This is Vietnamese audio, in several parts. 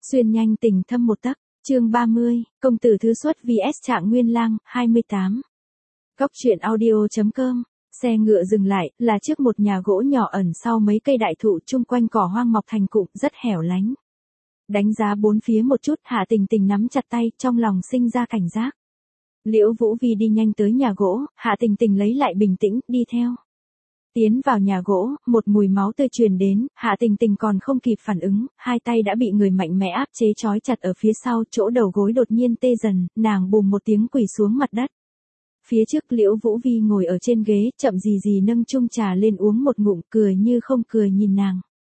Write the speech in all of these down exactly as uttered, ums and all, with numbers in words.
Xuyên nhanh tình thâm một tấc, chương ba mươi, công tử thứ xuất vs Trạng Nguyên Lang, hai mươi tám. Góc truyện audio.com, xe ngựa dừng lại, là trước một nhà gỗ nhỏ ẩn sau mấy cây đại thụ chung quanh cỏ hoang mọc thành cụm rất hẻo lánh. Đánh giá bốn phía một chút, Hạ Tình Tình nắm chặt tay, trong lòng sinh ra cảnh giác. Liễu Vũ Vi đi nhanh tới nhà gỗ, Hạ Tình Tình lấy lại bình tĩnh, đi theo. Tiến vào nhà gỗ, một mùi máu tươi truyền đến, Hạ Tình Tình còn không kịp phản ứng, hai tay đã bị người mạnh mẽ áp chế trói chặt ở phía sau, chỗ đầu gối đột nhiên tê dần, nàng bùm một tiếng quỳ xuống mặt đất. Phía trước Liễu Vũ Vi ngồi ở trên ghế, chậm gì gì nâng chung trà lên uống một ngụm, cười như không cười nhìn nàng.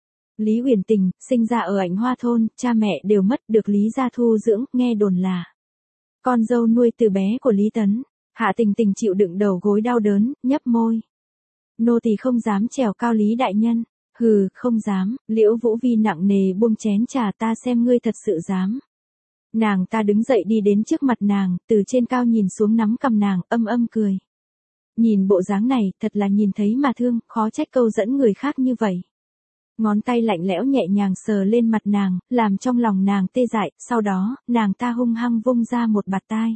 Lý Uyển Tình, sinh ra ở Ảnh Hoa thôn, cha mẹ đều mất, được Lý gia thu dưỡng, nghe đồn là con dâu nuôi từ bé của Lý Tấn. Hạ Tình Tình chịu đựng đầu gối đau đớn, nhấp môi. Nô tỳ không dám trèo cao Lý đại nhân. Hừ, không dám. Liễu Vũ Vi nặng nề buông chén trà, ta xem ngươi thật sự dám. Nàng ta đứng dậy đi đến trước mặt nàng, từ trên cao nhìn xuống nắm cầm nàng, âm âm cười. Nhìn bộ dáng này, thật là nhìn thấy mà thương, khó trách câu dẫn người khác như vậy. Ngón tay lạnh lẽo nhẹ nhàng sờ lên mặt nàng, làm trong lòng nàng tê dại, sau đó, nàng ta hung hăng vung ra một bạt tai.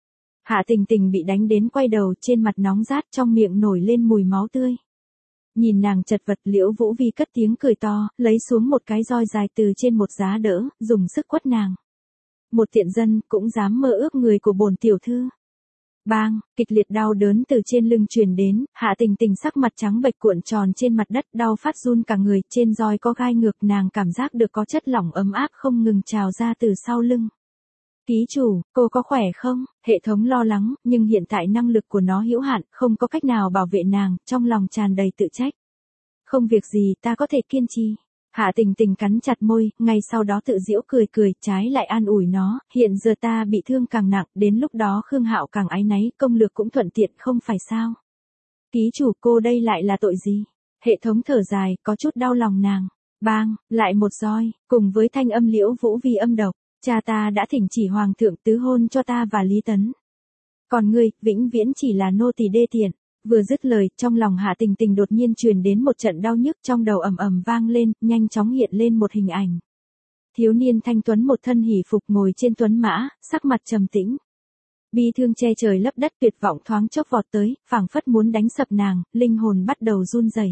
Hạ Tình Tình bị đánh đến quay đầu, trên mặt nóng rát, trong miệng nổi lên mùi máu tươi. Nhìn nàng chật vật, Liễu Vũ Vi cất tiếng cười to, lấy xuống một cái roi dài từ trên một giá đỡ, dùng sức quất nàng. Một tiện dân, cũng dám mơ ước người của bổn tiểu thư. Bang, kịch liệt đau đớn từ trên lưng truyền đến, Hạ Tình Tình sắc mặt trắng bệch cuộn tròn trên mặt đất, đau phát run cả người, trên roi có gai ngược, nàng cảm giác được có chất lỏng ấm áp không ngừng trào ra từ sau lưng. Ký chủ, cô có khỏe không? Hệ thống lo lắng, nhưng hiện tại năng lực của nó hữu hạn, không có cách nào bảo vệ nàng, trong lòng tràn đầy tự trách. Không việc gì, ta có thể kiên trì. Hạ Tình Tình cắn chặt môi, ngay sau đó tự giễu cười cười, trái lại an ủi nó, hiện giờ ta bị thương càng nặng, đến lúc đó Khương Hạo càng áy náy, công lược cũng thuận tiện, không phải sao? Ký chủ, cô đây lại là tội gì? Hệ thống thở dài, có chút đau lòng nàng. Bang, lại một roi, cùng với thanh âm Liễu Vũ Vi âm độc. Cha ta đã thỉnh chỉ hoàng thượng tứ hôn cho ta và Lý Tấn. Còn ngươi, vĩnh viễn chỉ là nô tỳ đê tiện. Vừa dứt lời, trong lòng Hạ Tình Tình đột nhiên truyền đến một trận đau nhức, trong đầu ầm ầm vang lên, nhanh chóng hiện lên một hình ảnh. Thiếu niên thanh tuấn một thân hỉ phục ngồi trên tuấn mã, sắc mặt trầm tĩnh. Bi thương che trời lấp đất, tuyệt vọng thoáng chốc vọt tới, phảng phất muốn đánh sập nàng, linh hồn bắt đầu run rẩy.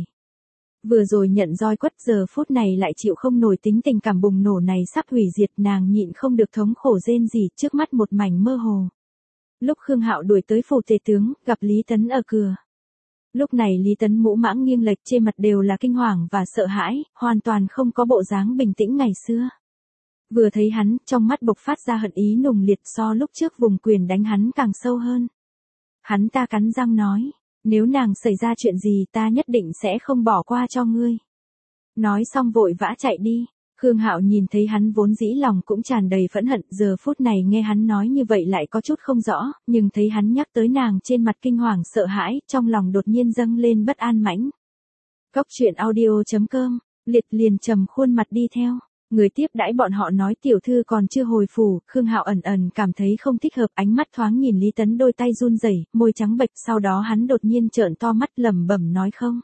Vừa rồi nhận roi quất, giờ phút này lại chịu không nổi, tính tình cảm bùng nổ này sắp hủy diệt, nàng nhịn không được thống khổ rên rỉ, trước mắt một mảnh mơ hồ. Lúc Khương Hạo đuổi tới phủ tề tướng, gặp Lý Tấn ở cửa. Lúc này Lý Tấn mũ mãng nghiêng lệch, trên mặt đều là kinh hoàng và sợ hãi, hoàn toàn không có bộ dáng bình tĩnh ngày xưa. Vừa thấy hắn, trong mắt bộc phát ra hận ý nùng liệt, so lúc trước vùng quyền đánh hắn càng sâu hơn. Hắn ta cắn răng nói. Nếu nàng xảy ra chuyện gì, ta nhất định sẽ không bỏ qua cho ngươi. Nói xong vội vã chạy đi. Khương Hạo nhìn thấy hắn vốn dĩ lòng cũng tràn đầy phẫn hận, giờ phút này nghe hắn nói như vậy lại có chút không rõ, nhưng thấy hắn nhắc tới nàng trên mặt kinh hoàng sợ hãi, trong lòng đột nhiên dâng lên bất an mãnh. Góc truyện audio.com, liệt liền trầm khuôn mặt đi theo. Người tiếp đãi bọn họ nói tiểu thư còn chưa hồi phủ, Khương Hạo ẩn ẩn cảm thấy không thích hợp, ánh mắt thoáng nhìn Lý Tấn, đôi tay run rẩy, môi trắng bệch, sau đó hắn đột nhiên trợn to mắt lẩm bẩm nói không.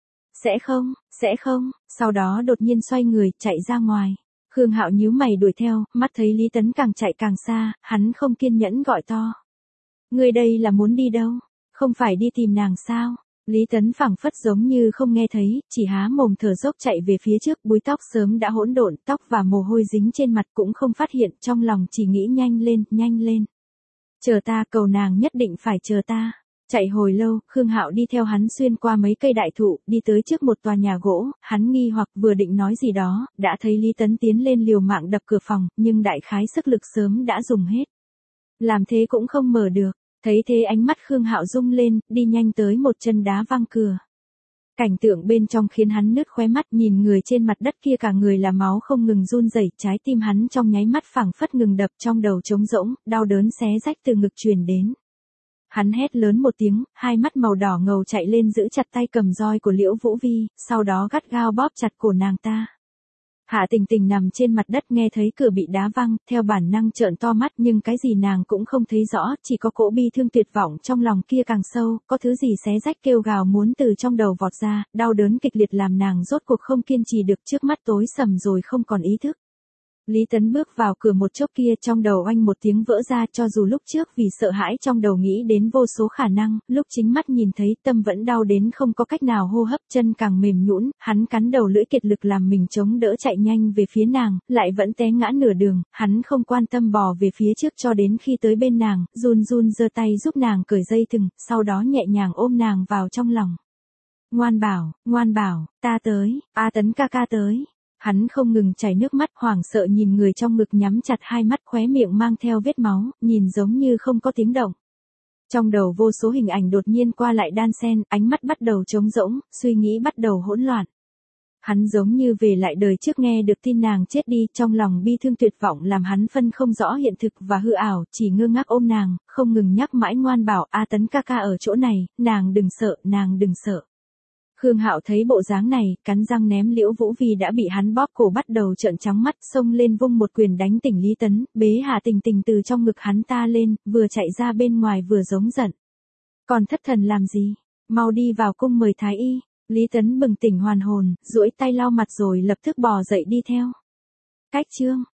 Sẽ không, sẽ không, sau đó đột nhiên xoay người, chạy ra ngoài. Khương Hạo nhíu mày đuổi theo, mắt thấy Lý Tấn càng chạy càng xa, hắn không kiên nhẫn gọi to. Ngươi đây là muốn đi đâu? Không phải đi tìm nàng sao? Lý Tấn phảng phất giống như không nghe thấy, chỉ há mồm thở dốc chạy về phía trước, búi tóc sớm đã hỗn độn, tóc và mồ hôi dính trên mặt cũng không phát hiện, trong lòng chỉ nghĩ nhanh lên, nhanh lên. Chờ ta, cầu nàng nhất định phải chờ ta. Chạy hồi lâu, Khương Hạo đi theo hắn xuyên qua mấy cây đại thụ, đi tới trước một tòa nhà gỗ, hắn nghi hoặc vừa định nói gì đó, đã thấy Lý Tấn tiến lên liều mạng đập cửa phòng, nhưng đại khái sức lực sớm đã dùng hết. Làm thế cũng không mở được. Thấy thế ánh mắt Khương Hạo rung lên, đi nhanh tới một chân đá văng cửa. Cảnh tượng bên trong khiến hắn nứt khóe mắt, nhìn người trên mặt đất kia cả người là máu không ngừng run rẩy, trái tim hắn trong nháy mắt phảng phất ngừng đập, trong đầu trống rỗng, đau đớn xé rách từ ngực truyền đến. Hắn hét lớn một tiếng, hai mắt màu đỏ ngầu chạy lên giữ chặt tay cầm roi của Liễu Vũ Vi, sau đó gắt gao bóp chặt cổ nàng ta. Hạ Tình Tình nằm trên mặt đất nghe thấy cửa bị đá văng, theo bản năng trợn to mắt, nhưng cái gì nàng cũng không thấy rõ, chỉ có cỗ bi thương tuyệt vọng trong lòng kia càng sâu, có thứ gì xé rách kêu gào muốn từ trong đầu vọt ra, đau đớn kịch liệt làm nàng rốt cuộc không kiên trì được, trước mắt tối sầm rồi không còn ý thức. Lý Tấn bước vào cửa một chốc kia trong đầu oanh một tiếng vỡ ra, cho dù lúc trước vì sợ hãi trong đầu nghĩ đến vô số khả năng, lúc chính mắt nhìn thấy tâm vẫn đau đến không có cách nào hô hấp, chân càng mềm nhũn, hắn cắn đầu lưỡi kiệt lực làm mình chống đỡ chạy nhanh về phía nàng, lại vẫn té ngã nửa đường, hắn không quan tâm bò về phía trước cho đến khi tới bên nàng, run run giơ tay giúp nàng cởi dây thừng, sau đó nhẹ nhàng ôm nàng vào trong lòng. Ngoan bảo, ngoan bảo, ta tới, A Tấn ca ca tới. Hắn không ngừng chảy nước mắt, hoảng sợ nhìn người trong ngực nhắm chặt hai mắt, khóe miệng mang theo vết máu, nhìn giống như không có tiếng động. Trong đầu vô số hình ảnh đột nhiên qua lại đan xen, ánh mắt bắt đầu trống rỗng, suy nghĩ bắt đầu hỗn loạn. Hắn giống như về lại đời trước nghe được tin nàng chết đi, trong lòng bi thương tuyệt vọng làm hắn phân không rõ hiện thực và hư ảo, chỉ ngơ ngác ôm nàng, không ngừng nhắc mãi ngoan bảo, A Tấn ca ca ở chỗ này, nàng đừng sợ, nàng đừng sợ. Khương Hạo thấy bộ dáng này, cắn răng ném Liễu Vũ Vi đã bị hắn bóp cổ bắt đầu trợn trắng mắt, xông lên vung một quyền đánh tỉnh Lý Tấn, bế Hà Tình Tình từ trong ngực hắn ta lên, vừa chạy ra bên ngoài vừa giống giận. Còn thất thần làm gì? Mau đi vào cung mời thái y. Lý Tấn bừng tỉnh hoàn hồn, duỗi tay lau mặt rồi lập tức bò dậy đi theo. Cách chương